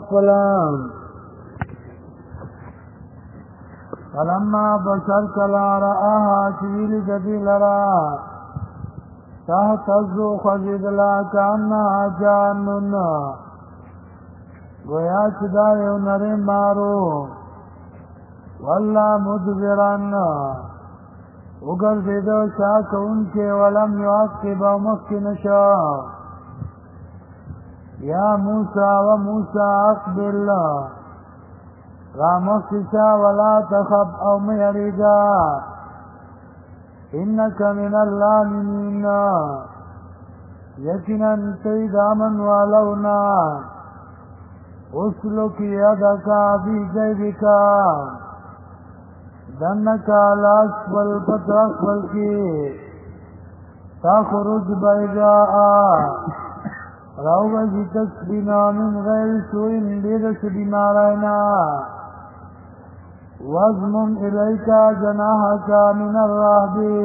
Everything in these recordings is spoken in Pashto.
خپلان فلما بشر کلا رآها چویل جدی لرا تحتزو خزیدلا کانا جانن گویا چدا یو نره مارو واللہ مدبران اگر دیدو شاک ان کے ولم یعقب مخی نشا یا موسیٰ و موسیٰ اقبل رامخشا ولا تخب او میریگا انکا من اللامنین یقینا تید آمن والونا اسلک یدکا بی جیبکا دنکا لاسفل پترخفل کی تخرج بیضاء روغی تسبینا من غیر سوئن بیرس بیمارائنا وزمن الیکا جناحکا من الرحبی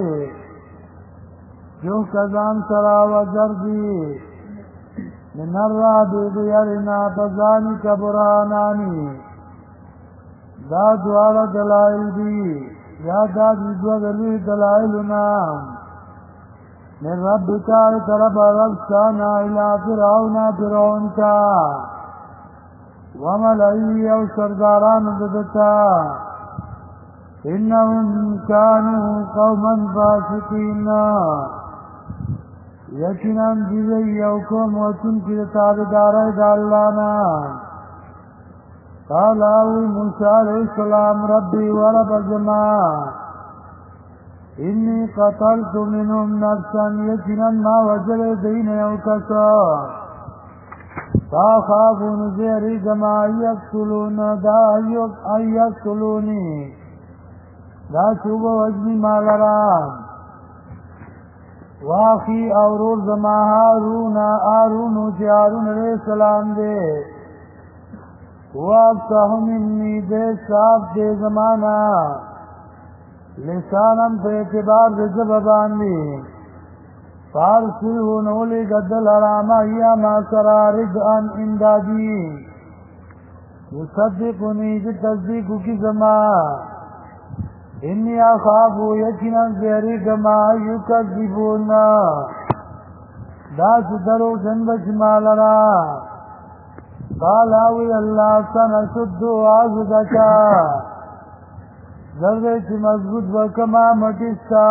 جو کزان سرا و جردی من الرحبی دیرنا فزانی کبرانانی دا دوار دلائل دی یا دا دو دلی دلائلنا من ربکا طرف ربستانا الى فرعون کا وملئی او سرداران ددتا انهم كانوا قوما فاسقين یقینا دیوی یو قوم وچن کی تابعدارای د الله نه قال موسی علیہ السلام ربي ورب الجماع انی قتلت منهم نفسا یقینا ما وجل دین یو کسا فاخافون زیری جماع یقتلون دا یقتلونی دا چوب وجنی مالران واخی اورور زما آرونو چی آرون علیہ السلام دے وابتاہو منی دے صاف دے زمانا لسانم پہ اعتبار دے زبان دی فارسیو نولی گدل حراما یا ما سرا رجعن امدادی یصدقنی جی تصدیقو کی زمان انی آخافو یقینا زیری گما یکذبون دا سدرو جنبش مالرا قالاوی اللہ سنسدو آزدکا زرده چی مضبوط وکما مٹستا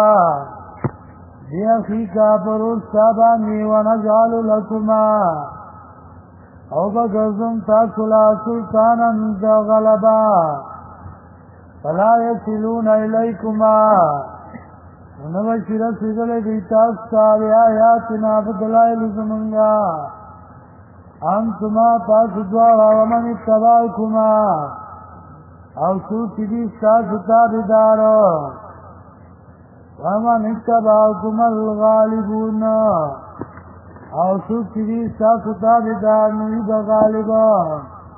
بیخی کا پروستا بانی ونجعل لکما او بگرزم تاکلا سلطانا دا غلبا فلا یصلون الیکما ونبشر سیدل بیتاستا بی آیاتنا بدلائل زمنگا انتما پاسدوارا ومن اتباعکما او سوچی دیستا ستابدارو ومن اتباعکما الغالبون او سوچی دیستا ستابدار نوید غالبون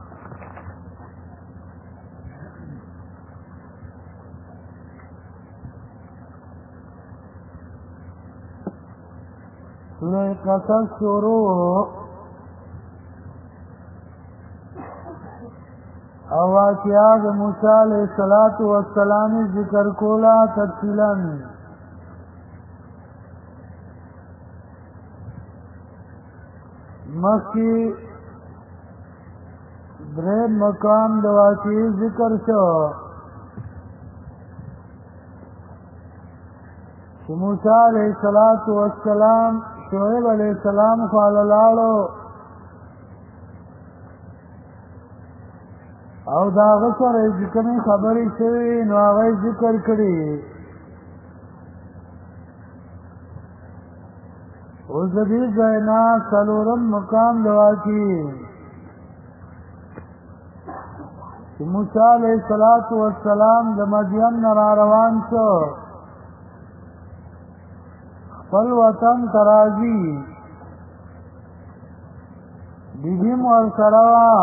سورہ قصص شروع او واقعات موسی علیہ السلام ذکر کولا تفصیلا مخی درې مقام د واقعي ذکر شو چې موسی علیہ السلام شعیب علیہ السلام خواله لاړو او دا هغه سره چې کومې خبرې شوې نو هغه ذکر کړي اوس د دې ځای نه څلورم مقام د واقعي چې موسی علیہ السلام د مدین نه را روان شو خپل وطن تراجی بیبیم ورسره وه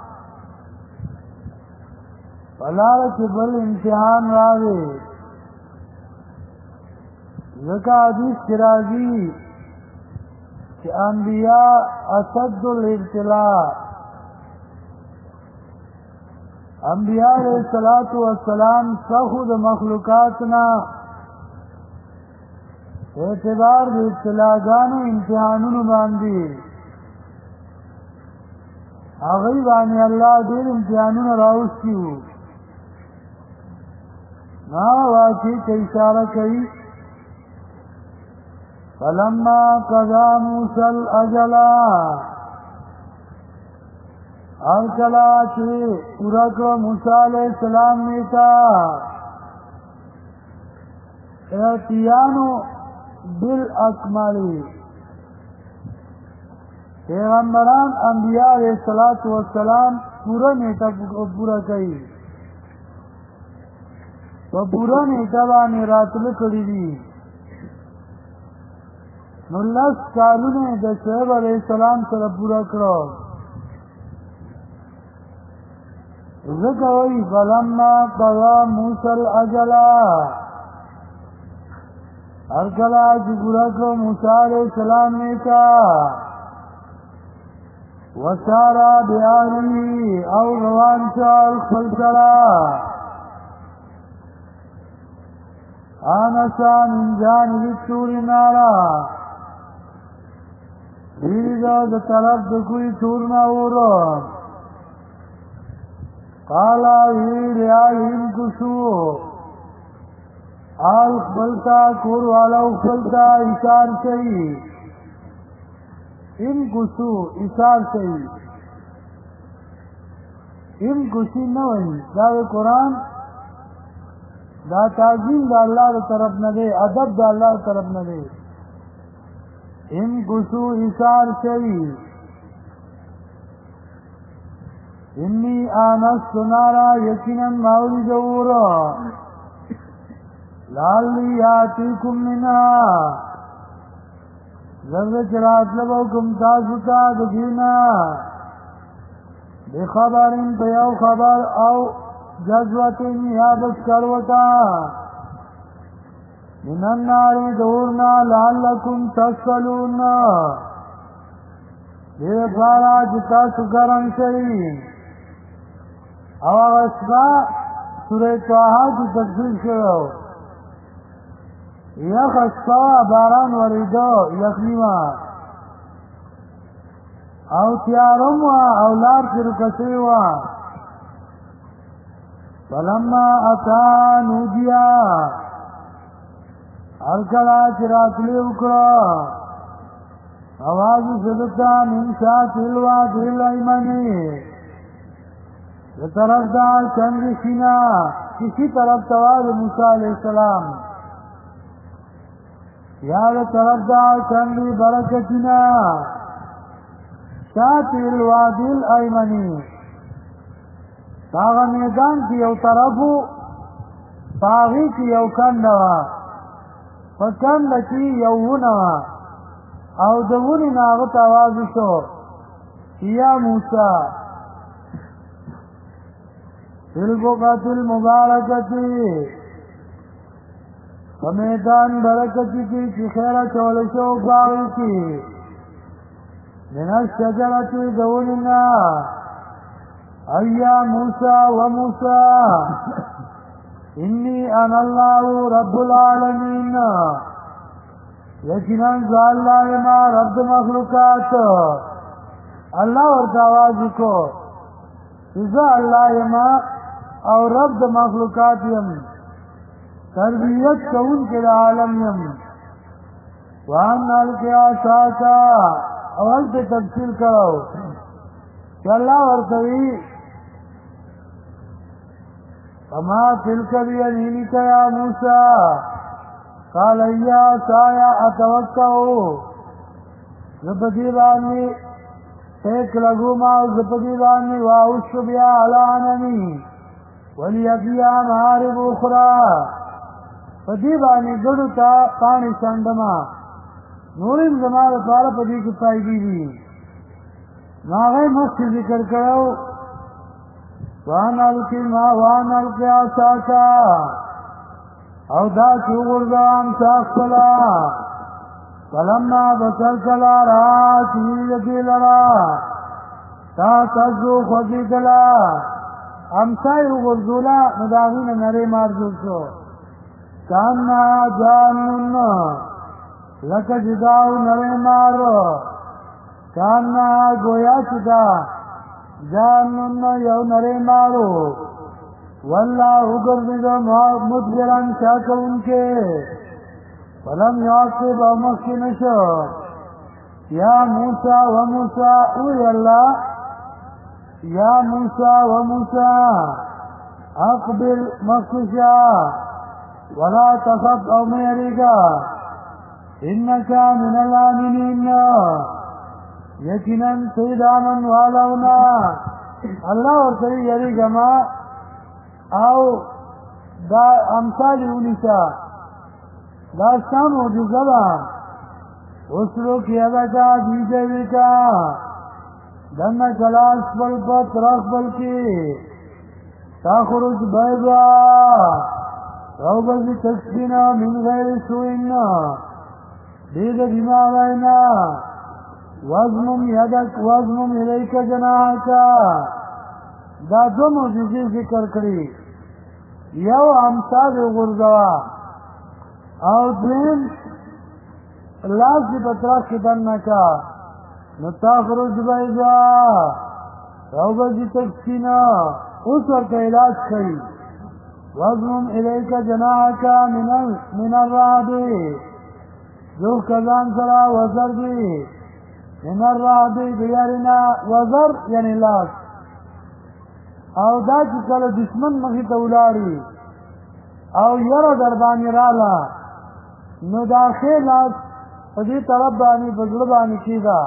پلاره چې بل امتحان راغی ځکه حدیث کې راځي چې انبیاء اشد الابتلاء انبیاء علیہ الصلوۃ والسلام څخه د مخلوقاتنا اعتبار د ابتلاګانو امتحانونو باندې هغه باندې الله ډېر امتحانونه راوستي وو ما واقعي کې اشاره کوي فلما قضى موسى الأجل ارکلا چې پورا کړ موسی علیہ السلام نیتا اتیانو بالاکمالی پیغمبران انبیاء علیہ الصلوۃ والسلام پورا نیتا پورا کړي په پورا نیتا باندې راتل کړی دي نو لس کالونه د شعیب علیہ السلام سره پورا کړو ذکوی فلما قضى موسى الأجل ارکلا چې پورا کړو موسی علیہ السلام نیتا وسارا بیاری او روان شال خلصرا آنسا من جانب الطور نارا دیگا دا طرف دا کوئی طور ناورو قالا ویر آلیم کشو آل خبلتا کور والا خبلتا اشار شئی ام کشو اشار شئی ام کشی نوئی دا قرآن دا تعظیم دا اللہ دا طرف ندے ادب دا اللہ دا طرف ندے ام کشو اشار شئی انی آنست نارا یقینا ماولی جورا لالی آتیکم منها زرد چرات لبوکم تاسوتا دجینا بخبرین پیو خبر او جذوتین یابس کروتا من النار دورنا لعلکم تسلون دیر پارا جتا سکرن شئی او اسبا سورہ طه کی تفسیر کرو یخ اسبا باران وریدو یخنیما او تیارم و اولار کرکسی و فلما اتا نودیا ارکلا چراتلی اکرا آواز صدقتا من شاہ تلوا دل ایمانی طرف دا چند سینا کسی طرف تواد موسیٰ علیہ السلام یا طرف دا چند برکتنا شاتی الوادی الایمنی تاغا میدان کی یو طرفو تاغی کی یو کندوا فکند کی یو ونوا او دونی ناغت آوازو شو یا موسیٰ البقعة المباركة فمیدان برکتی کی چی خیرہ چولشو باغی کی من الشجرة دولنا ایا موسیٰ و موسیٰ انی انا اللہ رب العالمین یقیناً ذا اللہ ما رب مخلوقات اللہ ورطا آوازی کو ذا اللہ ما او رب د مخلوقات یم تربیت کون کے عالم یم وان الکیا ساکا اول پہ تفصیل کرو کہ اللہ ورطوی فما تلک بیمینک یا موسیٰ قال ایا سایا اتوکعو زبدی بانی ایک لگو ما زبدی بانی واؤش بیا علاننی ولیبیا معارب اخرى فدیبانی گڑو تا پانی سندما نوریم زمان پارا پدی کی پائیدی دی ناغی مخی ذکر کرو وان القی آساکا او دا چوغردام ساخلا فلما بسر کلا را چویدی لرا تا تزو خودی کلا امسای غرزولا نداغین نره مارجو شو کانا جانن لکا جداو نره مارو کانا گویا چدا جانن یو نره مارو واللہ گرددو مدبران شاکو انکے فلم یعقب او مخنشو یا موسیٰ و موسیٰ اوی اللہ یا موسیٰ و موسیٰ اقبل مخشا ولا تخف او میریگا انکا من الامنین یقیناً سید آمن والاونا اللہ ورطوی یریگا ما او دا امثال اونیسا دا ستا موجزه دا اسلو کیا دا کا دیجے وی کا دن کلاس بل پت رخ بل کی تاخرج بیضا روبز تسکینا من غیر سوئنا دید بیماغینا وزمم یدک وزمم الیک جناحکا دا دو موجزی ذکر کری یو امثال غرزوا او دویم لاس دی پتراس کی دنکا نتاخرج بیضا روبزی تکسینا اس وقت علاج کئی وزمم الیک جناحکا من الرعبی جو کزان سرا وزر دی من الرعبی بیارنا وزر یعنی لاس او دا چې کله دشمن مخې ته ولاړي او یره در باندې راله نو دا ښې لاس په دې طرف باندې په زړه باندې کېږه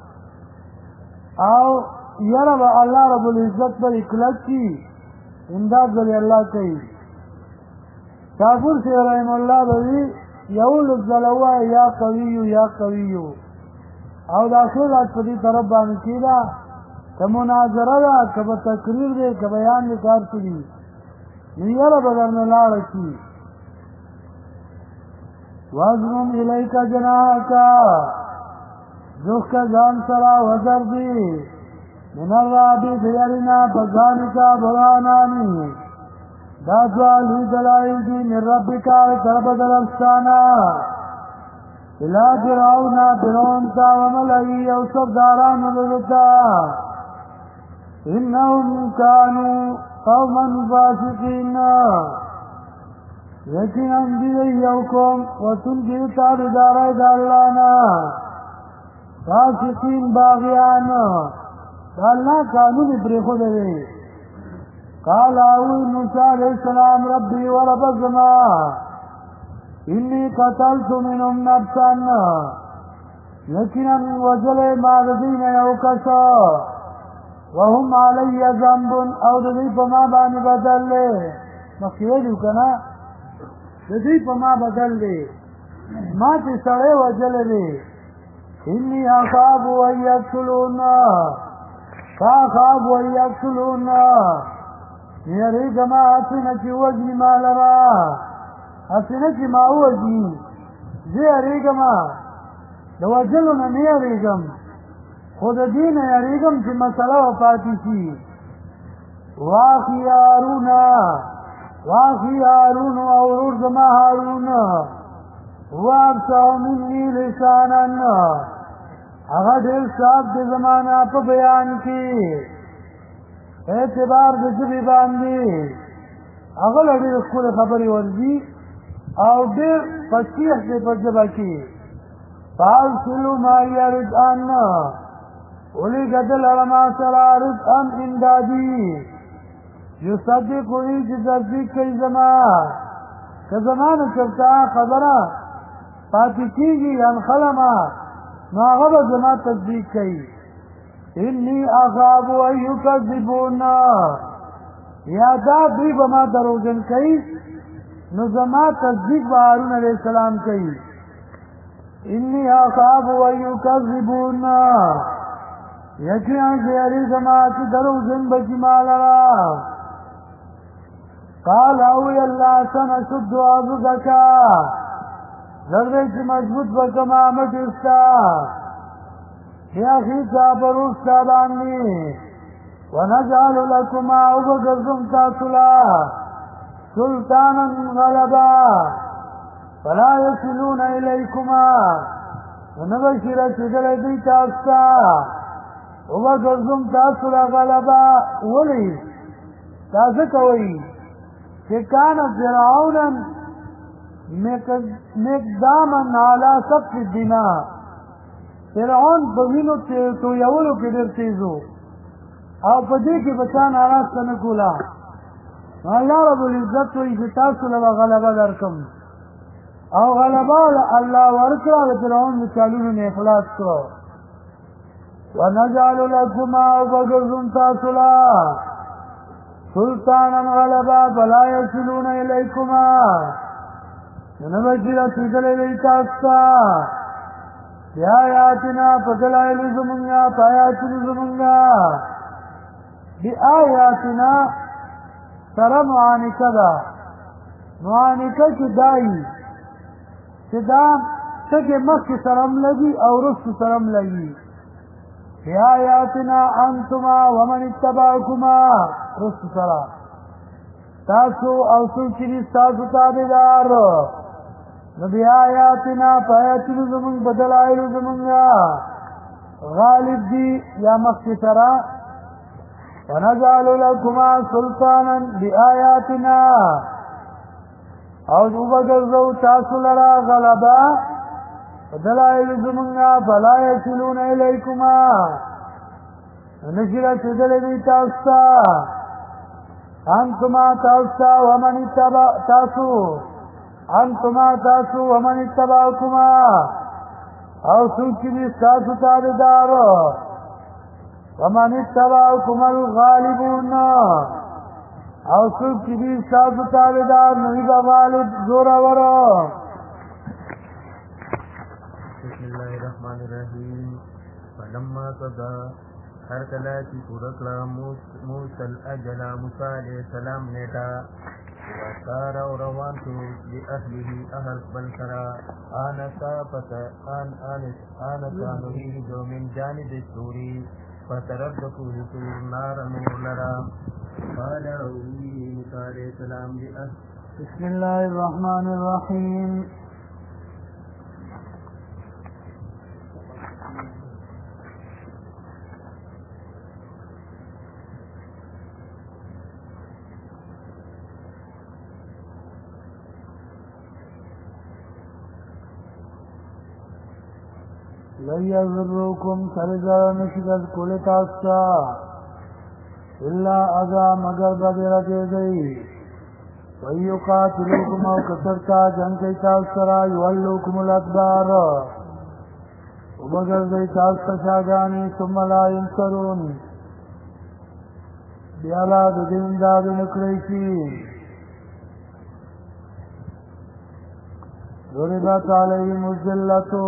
او یره به الله رب العزت پر کلک کي امداد ولې الله کوي شاپور شیخ رحم الله به وي یولس ځله ووایه یا قویو یا قویو او دا ښې لاس په دې طرف باندې کېږه که مناظره ده که به تقریر دی که بیان دی کار څه دي نو یره به درنه لاړه شي وزمم الیک جناحکا زخ کا ځان سره وزر دی من الرعبی بیرنا فذالکا برهانانی دا دوالي دلائل دی من ربکا طرف درفستانا الى فرعون فرعونتا وملئی او سرداران ملتا انهم كانوا قوما فاسقين لیکن انبیاء یوکم وطن کی تابدارائی دالانا فاسقین باغیان دالنا قانون پریخو دے قال آوی موسیٰ علیہ السلام ربی ورب الزمان انی قتلت منهم نفسا یقینا وجل ماردین یوکسا وهم علی ذنب او ددی پما بانی بدل لے مخیولیو کنا ددی پما بدل لے ما تی سڑے وجل لے انی اخاب ان یقتلون فاخاب ان یقتلون نیری جما اسنا چی وجنی مالرا اسنه چې ما وږي زه اړېږم د وجلو نه نه اړېږم خو د دې نه اړېږم چې مسله وپاتې شي واخي هارون او ورور زما هارون وابصر مني لسانا هغه ډېر صاحب د زمانه په بیان کې اعتبار د ژبې باندې هغه ډېر ښکلې خبرې ورځي او ډېر فصیح دی په ژبه کې فارسلو ما یرد ان ولیږه دلته ما سره رزقا امدادي یصدقوني چې تصدیق کوي زما که زما نه چېرته خبره پاتې کېږي انخلمه نو هغه به زما تصدیق کوي انی اخاف ان یکذبون یا دا دوی به ما دروغجن کوي نو زما تصدیق به هارون علیہ السلام کوي انی اخاف ان یکذبون یقینا زیری زما چې دروغجن بچی مالرا قال او الله سنشد عضدك ضربه چې مضبوط وکما مدستا یا خي صبر واستبانی ونجعل لكما وبگرزم تاسلا سلطانا غلبا فلا يصلون إليكما ونبشر چگل دی تاستا وبگرزم تاسلا غلبا ولی تاسکوئی كان فرعونا مقداما على سفك الدماء فرعون بوینو تو یولو کې ډېر تیزو او په دې کې بچان آراسته نه کولا الله رب العزت وایي چې تاسو له غلبه درکم او غلبه الله ورکړه د فرعون د چالونو نه اخلاص کړو ونجعل لكما وبگرزم تاسو لا سلطانا غلبا فلا يصلون إليكما نبشر تجل إليتاستا بآياتنا فدلائل زمنگا فآياتنا زمنگا بآياتنا سر معانکا دا معانکا کی دائی چدا تک مخ سرم لگی او رست سرم لگی بآياتنا أنتما ومن اتبعكما رست سرا تاسو او سوچنی تاسو تابدار نبی آیاتنا فآیاتنا زمان بدلائل زمانگا غالب دی یا مخی سرا ونجعل لكما سلطانا بآیاتنا او وبگرزو تاسو لرا غلبا بدلائل زمانگا فلا يصلون إليكما نشرة چدل دی تاستا انتما تاستا ومن اتبع تاسو انتما تاسو ومن اتبعكما او سوچی دی تاسو تابدار ومن اتبعكما الغالبون او سوچی دی تاسو تابدار نویبا غالب زورا ورو بسم الله الرحمن الرحیم فلما قضى هر کله چې پوره کړه موسی الاجل موسی علیہ السلام نیټه وسار او روان شو بأهله اهل بل سرا آنسا نريد من جانب السور فتردكوا سور نار نور لرا قال موسی علیہ السلام بسم الله الرحمن الرحیم لن يضركم سرجار نشدت کل تاستا الا اذا مگر بدرت گئی ويقاتلوكم او کسرتا جنگ کی تاستا یولوکم الادبار ومگر دی تاستا شاگانی ثم لا ينصرون بیالا دین داد نکریشی ضربت علیهم الذلة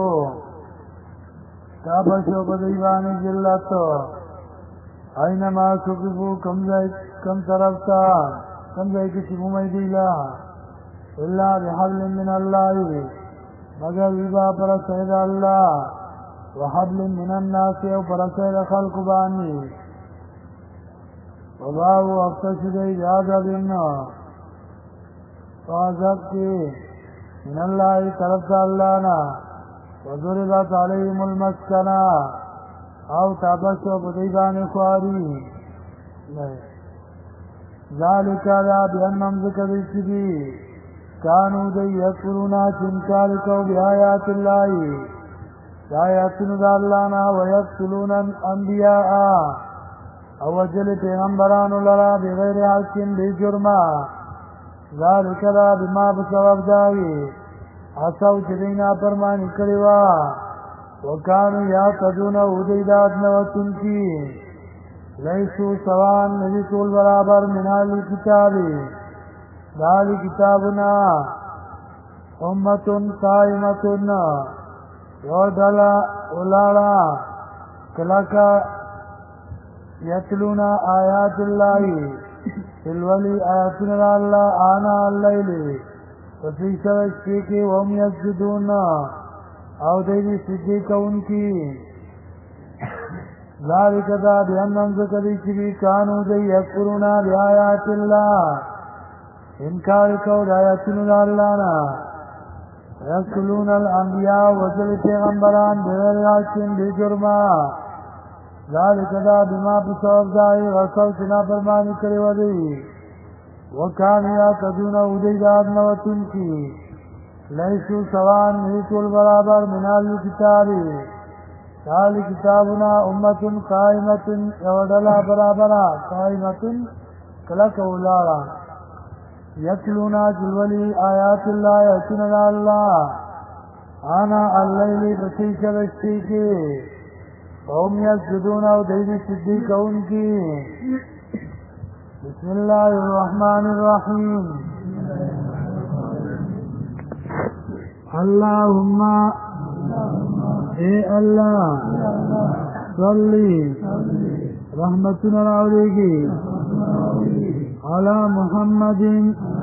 تابشو بدیوانی جلتو اینما سقفو کم طرفتا کم جائی کسی ممی دیلا اللہ بحبل من اللہ مگر ویبا پرسید اللہ وحبل من الناس او پرسید خلق بانی وباو افتشدی جازب انو فازب کی من اللہ طرفتا اللہ نا وضربت عليهم المسكنة او تابسوا بديبان خواري ذلك لا بأنهم ذكر السبي كانوا دي يكفرون چنكاركو بآيات الله آياتنا دالانا ويقتلون الأنبياء او وجل پیغمبران لرا بغير حق بجرما ذلك لا بما بسبب داوي اصاو چدینا پرمانی کریوا وکانو یا تدون ادیداد نوتن کی لیسو سوان نجی طول برابر منالی کتابی دالی کتابنا امتن قائمتن یودلا اولالا کلکا یتلونا آیات اللہ تلولی آیاتنا اللہ آنا اللیلی وفي شوشتی کی وهم یسجدون او دیدی سجدی کون کی ذالک دا بیانن ذکری چوی کانو دی یکفرونا بی آیات اللہ انکار کو دایتن اللہ نا یقتلون الانبیاء وصل پیغمبران بغیر حاکم بی جرما ذالک دا بما بسوف دائی غصو چنا فرمانی کرے ودی وکانیا کدون ادی داد نوتن کی لیسو سوان نیتو البرابر منال کتابی تالی کتابنا امتن قائمتن یودلا برابرا قائمتن کلک اولارا یتلونا جلولی آیات اللہ یتننا اللہ آنا اللیلی بسیش بشتی کی قوم یسجدون و دیدی صدیق ان کی بسم اللہ الرحمن الرحیم اللہم اے اللہ صلی رحمتنا علیہ علی محمد